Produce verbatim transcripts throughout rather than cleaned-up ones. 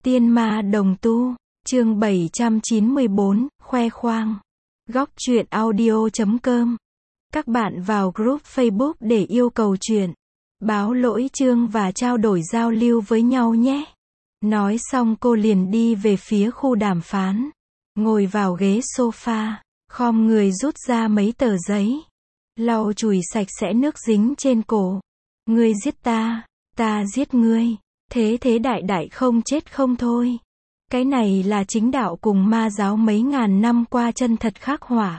Tiên ma đồng tu, chương bảy trăm chín mươi bốn, khoe khoang. Góc truyện audio chấm com. Các bạn vào group Facebook để yêu cầu truyện, báo lỗi chương và trao đổi giao lưu với nhau nhé. Nói xong cô liền đi về phía khu đàm phán. Ngồi vào ghế sofa, khom người rút ra mấy tờ giấy. Lau chùi sạch sẽ nước dính trên cổ. Ngươi giết ta, ta giết ngươi. Thế thế đại đại không chết không thôi. Cái này là chính đạo cùng ma giáo mấy ngàn năm qua chân thật khắc họa.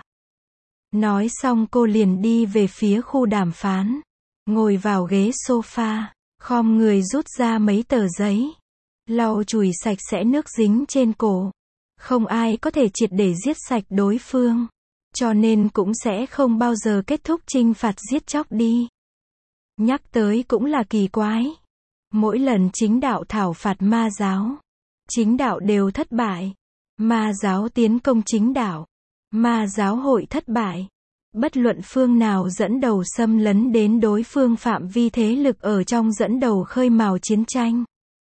Nói xong cô liền đi về phía khu đàm phán. Ngồi vào ghế sofa, khom người rút ra mấy tờ giấy. Lau chùi sạch sẽ nước dính trên cổ. Không ai có thể triệt để giết sạch đối phương. Cho nên cũng sẽ không bao giờ kết thúc trinh phạt giết chóc đi. Nhắc tới cũng là kỳ quái. Mỗi lần chính đạo thảo phạt ma giáo, chính đạo đều thất bại. Ma giáo tiến công chính đạo, ma giáo hội thất bại. Bất luận phương nào dẫn đầu xâm lấn đến đối phương phạm vi thế lực ở trong dẫn đầu khơi mào chiến tranh,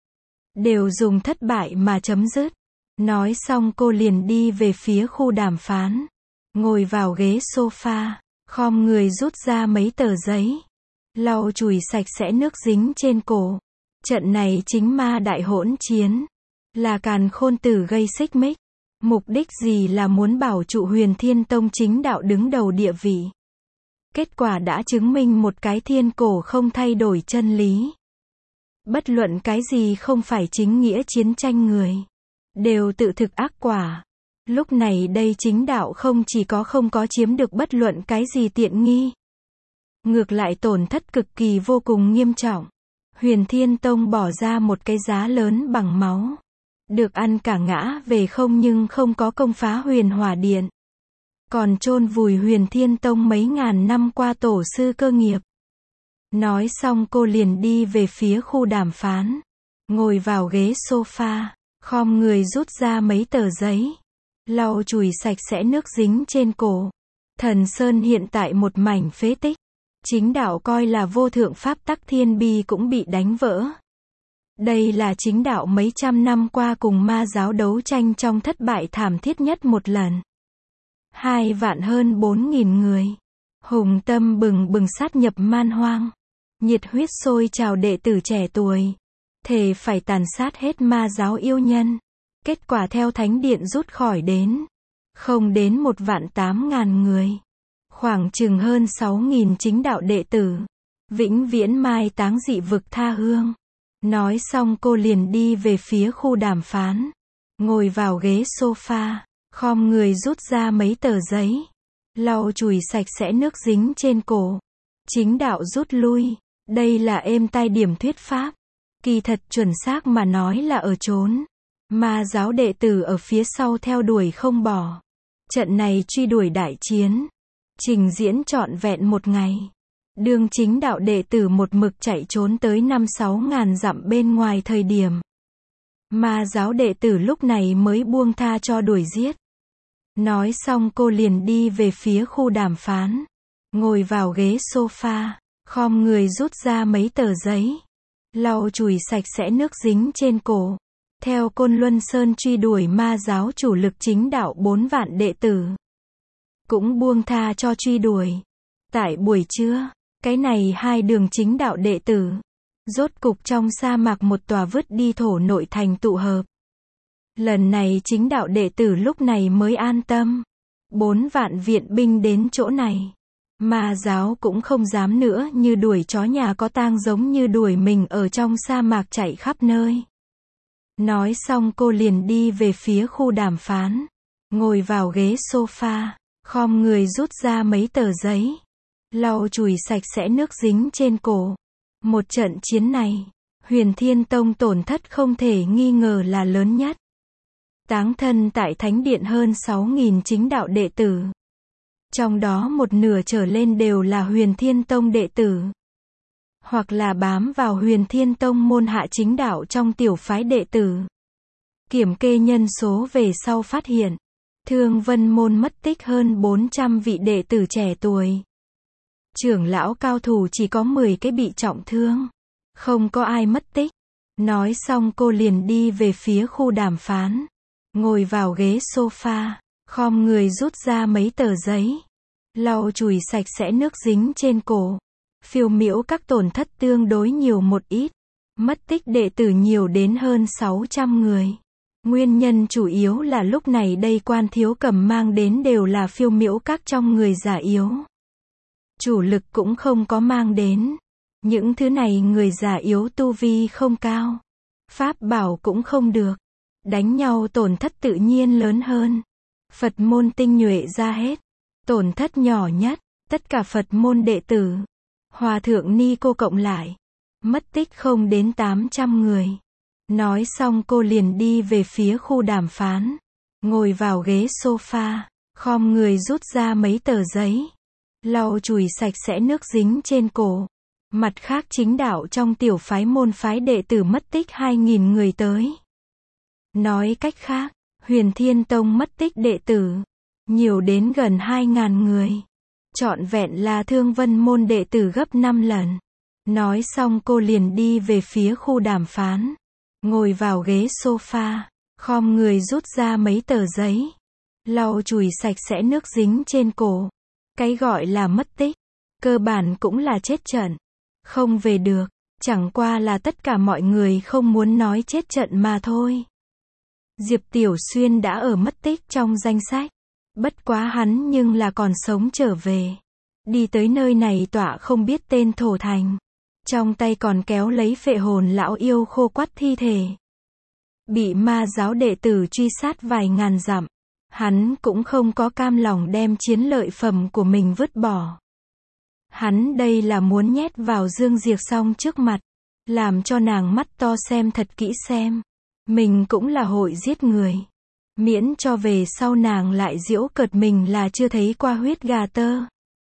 đều dùng thất bại mà chấm dứt. Nói xong cô liền đi về phía khu đàm phán. Ngồi vào ghế sofa, khom người rút ra mấy tờ giấy. Lau chùi sạch sẽ nước dính trên cổ. Trận này chính ma đại hỗn chiến. Là càn khôn tử gây xích mích. Mục đích gì là muốn bảo trụ Huyền Thiên Tông chính đạo đứng đầu địa vị. Kết quả đã chứng minh một cái thiên cổ không thay đổi chân lý. Bất luận cái gì không phải chính nghĩa chiến tranh người, đều tự thực ác quả. Lúc này đây chính đạo không chỉ có không có chiếm được bất luận cái gì tiện nghi. Ngược lại tổn thất cực kỳ vô cùng nghiêm trọng. Huyền Thiên Tông bỏ ra một cái giá lớn bằng máu. Được ăn cả ngã về không nhưng không có công phá Huyền Hỏa Điện. Còn chôn vùi Huyền Thiên Tông mấy ngàn năm qua tổ sư cơ nghiệp. Nói xong cô liền đi về phía khu đàm phán. Ngồi vào ghế sofa, khom người rút ra mấy tờ giấy. Lau chùi sạch sẽ nước dính trên cổ. Thần Sơn hiện tại một mảnh phế tích. Chính đạo coi là vô thượng pháp tắc thiên bi cũng bị đánh vỡ. Đây là chính đạo mấy trăm năm qua cùng ma giáo đấu tranh trong thất bại thảm thiết nhất một lần. Hai vạn hơn bốn nghìn người. Hùng tâm bừng bừng sát nhập man hoang. Nhiệt huyết sôi trào đệ tử trẻ tuổi. Thề phải tàn sát hết ma giáo yêu nhân. Kết quả theo thánh điện rút khỏi đến. Không đến một vạn tám ngàn người. Khoảng chừng hơn sáu nghìn chính đạo đệ tử. Vĩnh viễn mai táng dị vực tha hương. Nói xong cô liền đi về phía khu đàm phán. Ngồi vào ghế sofa, khom người rút ra mấy tờ giấy. Lau chùi sạch sẽ nước dính trên cổ. Chính đạo rút lui. Đây là êm tai điểm thuyết pháp. Kỳ thật chuẩn xác mà nói là ở trốn. Ma giáo đệ tử ở phía sau theo đuổi không bỏ. Trận này truy đuổi đại chiến. Trình diễn trọn vẹn một ngày. Đường chính đạo đệ tử một mực chạy trốn tới năm sáu ngàn dặm bên ngoài thời điểm. Ma giáo đệ tử lúc này mới buông tha cho đuổi giết. Nói xong cô liền đi về phía khu đàm phán. Ngồi vào ghế sofa, khom người rút ra mấy tờ giấy. Lau chùi sạch sẽ nước dính trên cổ. Theo Côn Luân Sơn truy đuổi ma giáo chủ lực chính đạo bốn vạn đệ tử. Cũng buông tha cho truy đuổi. Tại buổi trưa, cái này hai đường chính đạo đệ tử. Rốt cục trong sa mạc một tòa vứt đi thổ nội thành tụ hợp. Lần này chính đạo đệ tử lúc này mới an tâm. Bốn vạn viện binh đến chỗ này. Ma giáo cũng không dám nữa như đuổi chó nhà có tang giống như đuổi mình ở trong sa mạc chạy khắp nơi. Nói xong cô liền đi về phía khu đàm phán. Ngồi vào ghế sofa, khom người rút ra mấy tờ giấy. Lau chùi sạch sẽ nước dính trên cổ. Một trận chiến này, Huyền Thiên Tông tổn thất không thể nghi ngờ là lớn nhất. Táng thân tại thánh điện hơn sáu nghìn chính đạo đệ tử. Trong đó một nửa trở lên đều là Huyền Thiên Tông đệ tử. Hoặc là bám vào Huyền Thiên Tông môn hạ chính đạo trong tiểu phái đệ tử. Kiểm kê nhân số về sau phát hiện. Thương Vân môn mất tích hơn bốn trăm vị đệ tử trẻ tuổi. Trưởng lão cao thủ chỉ có mười cái bị trọng thương. Không có ai mất tích. Nói xong cô liền đi về phía khu đàm phán. Ngồi vào ghế sofa, khom người rút ra mấy tờ giấy. Lau chùi sạch sẽ nước dính trên cổ. Phiêu miễu các tổn thất tương đối nhiều một ít. Mất tích đệ tử nhiều đến hơn sáu trăm người. Nguyên nhân chủ yếu là lúc này đây Quan Thiếu Cầm mang đến đều là phiêu miễu các trong người già yếu. Chủ lực cũng không có mang đến. Những thứ này người già yếu tu vi không cao. Pháp bảo cũng không được. Đánh nhau tổn thất tự nhiên lớn hơn. Phật môn tinh nhuệ ra hết. Tổn thất nhỏ nhất, tất cả Phật môn đệ tử. Hòa thượng Ni cô cộng lại. Mất tích không đến tám trăm người. Nói xong cô liền đi về phía khu đàm phán. Ngồi vào ghế sofa, khom người rút ra mấy tờ giấy. Lau chùi sạch sẽ nước dính trên cổ. Mặt khác chính đạo trong tiểu phái môn phái đệ tử mất tích hai nghìn người tới. Nói cách khác, Huyền Thiên Tông mất tích đệ tử. Nhiều đến gần hai ngàn người. Trọn vẹn là Thương Vân môn đệ tử gấp năm lần. Nói xong cô liền đi về phía khu đàm phán. Ngồi vào ghế sofa, khom người rút ra mấy tờ giấy. Lau chùi sạch sẽ nước dính trên cổ. Cái gọi là mất tích, cơ bản cũng là chết trận. Không về được, chẳng qua là tất cả mọi người không muốn nói chết trận mà thôi. Diệp Tiểu Xuyên đã ở mất tích trong danh sách. Bất quá hắn nhưng là còn sống trở về. Đi tới nơi này tọa không biết tên thổ thành. Trong tay còn kéo lấy phệ hồn lão yêu khô quắt thi thể. Bị ma giáo đệ tử truy sát vài ngàn dặm. Hắn cũng không có cam lòng đem chiến lợi phẩm của mình vứt bỏ. Hắn đây là muốn nhét vào Dương Diệc Song trước mặt. Làm cho nàng mắt to xem thật kỹ xem. Mình cũng là hội giết người. Miễn cho về sau nàng lại giễu cợt mình là chưa thấy qua huyết gà tơ.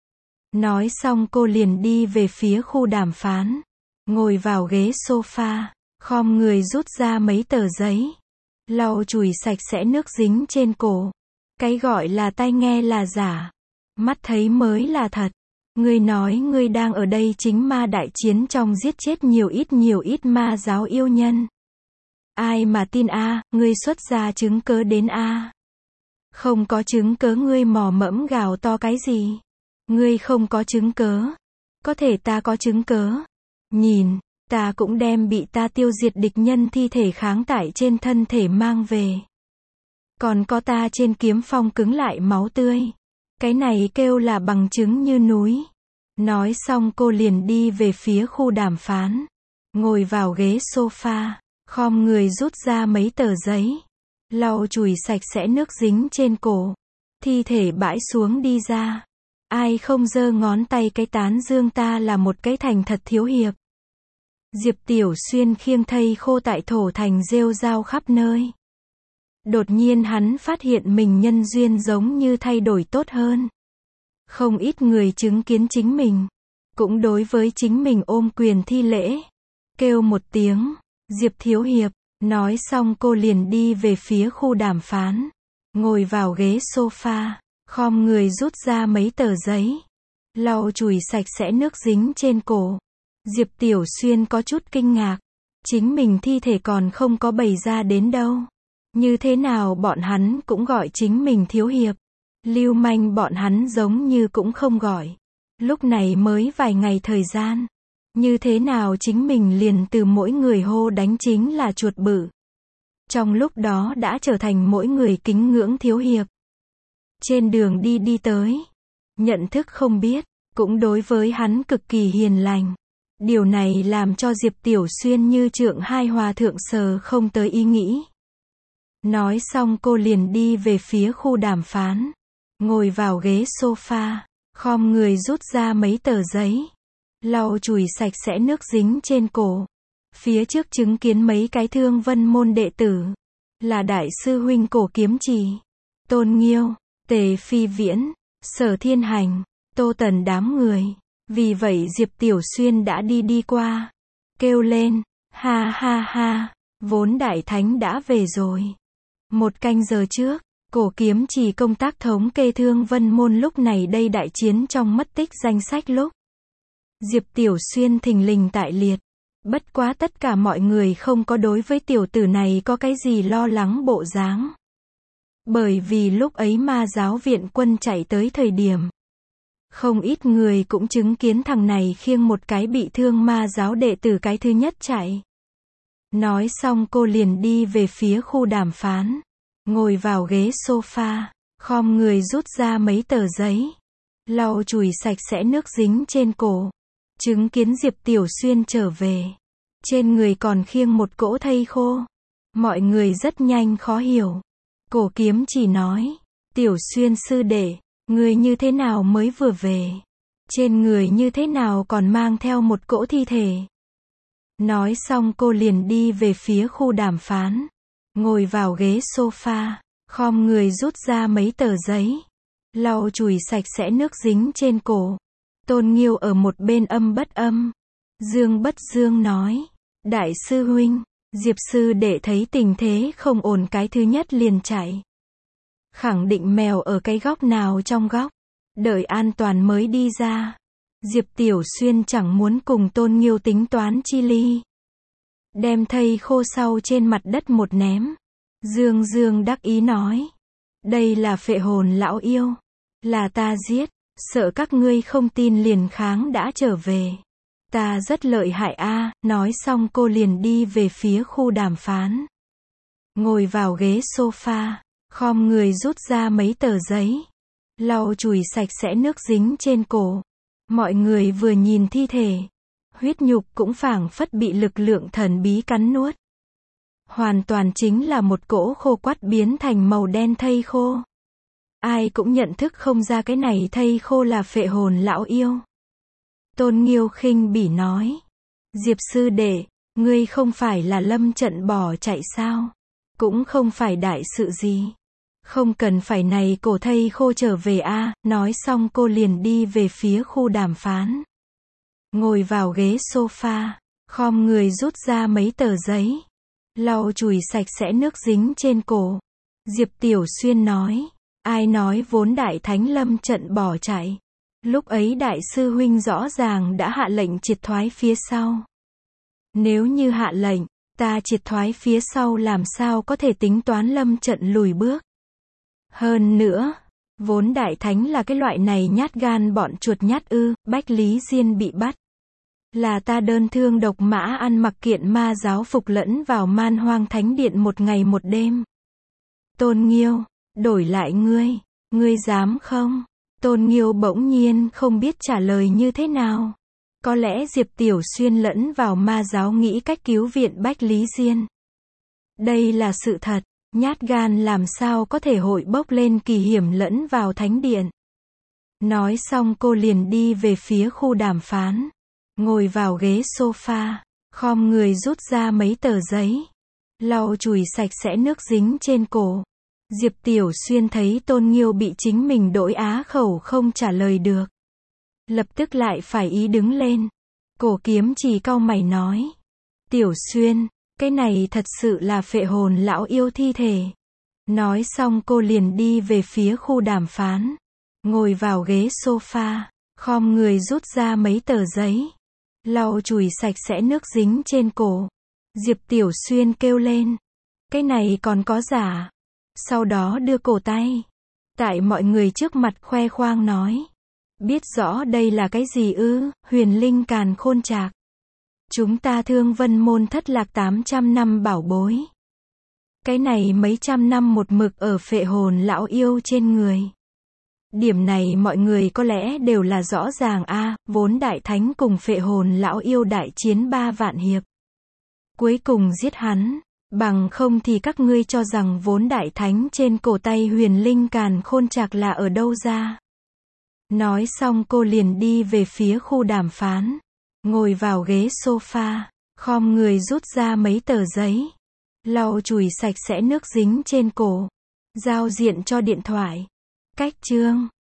Nói xong cô liền đi về phía khu đàm phán. Ngồi vào ghế sofa, khom người rút ra mấy tờ giấy. Lau chùi sạch sẽ nước dính trên cổ. Cái gọi là tai nghe là giả. Mắt thấy mới là thật. Ngươi nói ngươi đang ở đây chính ma đại chiến trong giết chết nhiều ít nhiều ít ma giáo yêu nhân. Ai mà tin a, à, ngươi xuất ra chứng cớ đến a. À. Không có chứng cớ ngươi mò mẫm gào to cái gì. Ngươi không có chứng cớ. Có thể ta có chứng cớ. Nhìn, ta cũng đem bị ta tiêu diệt địch nhân thi thể kháng tải trên thân thể mang về. Còn có ta trên kiếm phong cứng lại máu tươi. Cái này kêu là bằng chứng như núi. Nói xong cô liền đi về phía khu đàm phán. Ngồi vào ghế sofa, khom người rút ra mấy tờ giấy. Lau chùi sạch sẽ nước dính trên cổ. Thi thể bãi xuống đi ra. Ai không giơ ngón tay cái tán dương ta là một cái thành thật thiếu hiệp. Diệp Tiểu Xuyên khiêng thây khô tại thổ thành rêu rao khắp nơi. Đột nhiên hắn phát hiện mình nhân duyên giống như thay đổi tốt hơn. Không ít người chứng kiến chính mình. Cũng đối với chính mình ôm quyền thi lễ. Kêu một tiếng, Diệp Thiếu Hiệp. Nói xong cô liền đi về phía khu đàm phán. Ngồi vào ghế sofa, khom người rút ra mấy tờ giấy. Lau chùi sạch sẽ nước dính trên cổ. Diệp Tiểu Xuyên có chút kinh ngạc. Chính mình thi thể còn không có bày ra đến đâu. Như thế nào bọn hắn cũng gọi chính mình thiếu hiệp. Lưu manh bọn hắn giống như cũng không gọi. Lúc này mới vài ngày thời gian. Như thế nào chính mình liền từ mỗi người hô đánh chính là chuột bự. Trong lúc đó đã trở thành mỗi người kính ngưỡng thiếu hiệp. Trên đường đi đi tới. Nhận thức không biết. Cũng đối với hắn cực kỳ hiền lành. Điều này làm cho Diệp Tiểu Xuyên như trượng hai hòa thượng sờ không tới ý nghĩ. Nói xong cô liền đi về phía khu đàm phán. Ngồi vào ghế sofa, khom người rút ra mấy tờ giấy. Lau chùi sạch sẽ nước dính trên cổ. Phía trước chứng kiến mấy cái Thương Vân môn đệ tử. Là đại sư huynh Cổ Kiếm Trì, Tôn Nghiêu, Tề Phi Viễn, Sở Thiên Hành, Tô Tần đám người. Vì vậy Diệp Tiểu Xuyên đã đi đi qua. Kêu lên, ha ha ha, vốn đại thánh đã về rồi. Một canh giờ trước, Cổ Kiếm Trì công tác thống kê Thương Vân môn lúc này đây đại chiến trong mất tích danh sách lúc. Diệp Tiểu Xuyên thình lình tại liệt. Bất quá tất cả mọi người không có đối với tiểu tử này có cái gì lo lắng bộ dáng. Bởi vì lúc ấy ma giáo viện quân chạy tới thời điểm, không ít người cũng chứng kiến thằng này khiêng một cái bị thương ma giáo đệ tử cái thứ nhất chạy. Nói xong cô liền đi về phía khu đàm phán, ngồi vào ghế sofa, khom người rút ra mấy tờ giấy, lau chùi sạch sẽ nước dính trên cổ. Chứng kiến Diệp Tiểu Xuyên trở về, trên người còn khiêng một cỗ thây khô. Mọi người rất nhanh khó hiểu. Cổ Kiếm chỉ nói, Tiểu Xuyên sư đệ, người như thế nào mới vừa về? Trên người như thế nào còn mang theo một cỗ thi thể? Nói xong cô liền đi về phía khu đàm phán, ngồi vào ghế sofa, khom người rút ra mấy tờ giấy, lau chùi sạch sẽ nước dính trên cổ. Tôn Nghiêu ở một bên âm bất âm, dương bất dương nói, đại sư huynh, Diệp sư đệ thấy tình thế không ổn cái thứ nhất liền chạy. Khẳng định mèo ở cái góc nào trong góc, đợi an toàn mới đi ra. Diệp Tiểu Xuyên chẳng muốn cùng Tôn Nghiêu tính toán chi ly. Đem thây khô sau trên mặt đất một ném. Dương Dương đắc ý nói, đây là phệ hồn lão yêu, là ta giết, sợ các ngươi không tin liền kháng đã trở về. Ta rất lợi hại a. Nói xong cô liền đi về phía khu đàm phán, ngồi vào ghế sofa, khom người rút ra mấy tờ giấy, lau chùi sạch sẽ nước dính trên cổ. Mọi người vừa nhìn thi thể, huyết nhục cũng phảng phất bị lực lượng thần bí cắn nuốt. Hoàn toàn chính là một cỗ khô quắt biến thành màu đen thây khô. Ai cũng nhận thức không ra cái này thây khô là phệ hồn lão yêu. Tôn Nghiêu khinh bỉ nói, Diệp sư đệ, ngươi không phải là lâm trận bỏ chạy sao? Cũng không phải đại sự gì. Không cần phải này cổ thây khô trở về a. Nói xong cô liền đi về phía khu đàm phán, ngồi vào ghế sofa, khom người rút ra mấy tờ giấy, lau chùi sạch sẽ nước dính trên cổ. Diệp Tiểu Xuyên nói, ai nói vốn đại thánh lâm trận bỏ chạy? Lúc ấy đại sư huynh rõ ràng đã hạ lệnh triệt thoái phía sau. Nếu như hạ lệnh, ta triệt thoái phía sau làm sao có thể tính toán lâm trận lùi bước? Hơn nữa, vốn đại thánh là cái loại này nhát gan bọn chuột nhát ư? Bách Lý Diên bị bắt, là ta đơn thương độc mã ăn mặc kiện ma giáo phục lẫn vào Man Hoang Thánh Điện một ngày một đêm. Tôn Nghiêu, đổi lại ngươi, ngươi dám không? Tôn Nghiêu bỗng nhiên không biết trả lời như thế nào. Có lẽ Diệp Tiểu Xuyên lẫn vào ma giáo nghĩ cách cứu viện Bách Lý Diên. Đây là sự thật, nhát gan làm sao có thể hội bốc lên kỳ hiểm lẫn vào thánh điện. Nói xong cô liền đi về phía khu đàm phán, ngồi vào ghế sofa, khom người rút ra mấy tờ giấy, lau chùi sạch sẽ nước dính trên cổ. Diệp Tiểu Xuyên thấy Tôn Nghiêu bị chính mình đổi á khẩu không trả lời được, lập tức lại phải ý đứng lên. Cổ Kiếm chỉ cau mày nói, Tiểu Xuyên, cái này thật sự là phệ hồn lão yêu thi thể. Nói xong cô liền đi về phía khu đàm phán, ngồi vào ghế sofa, khom người rút ra mấy tờ giấy, lau chùi sạch sẽ nước dính trên cổ. Diệp Tiểu Xuyên kêu lên, cái này còn có giả? Sau đó đưa cổ tay, tại mọi người trước mặt khoe khoang nói, biết rõ đây là cái gì ư? Huyền linh càn khôn trạc. Chúng ta Thương Vân môn thất lạc tám trăm năm bảo bối. Cái này mấy trăm năm một mực ở phệ hồn lão yêu trên người. Điểm này mọi người có lẽ đều là rõ ràng a. Vốn đại thánh cùng phệ hồn lão yêu đại chiến ba vạn hiệp, cuối cùng giết hắn. Bằng không thì các ngươi cho rằng vốn đại thánh trên cổ tay huyền linh càn khôn trạc là ở đâu ra? Nói xong cô liền đi về phía khu đàm phán, ngồi vào ghế sofa, khom người rút ra mấy tờ giấy, lau chùi sạch sẽ nước dính trên cổ, giao diện cho điện thoại. Cách chương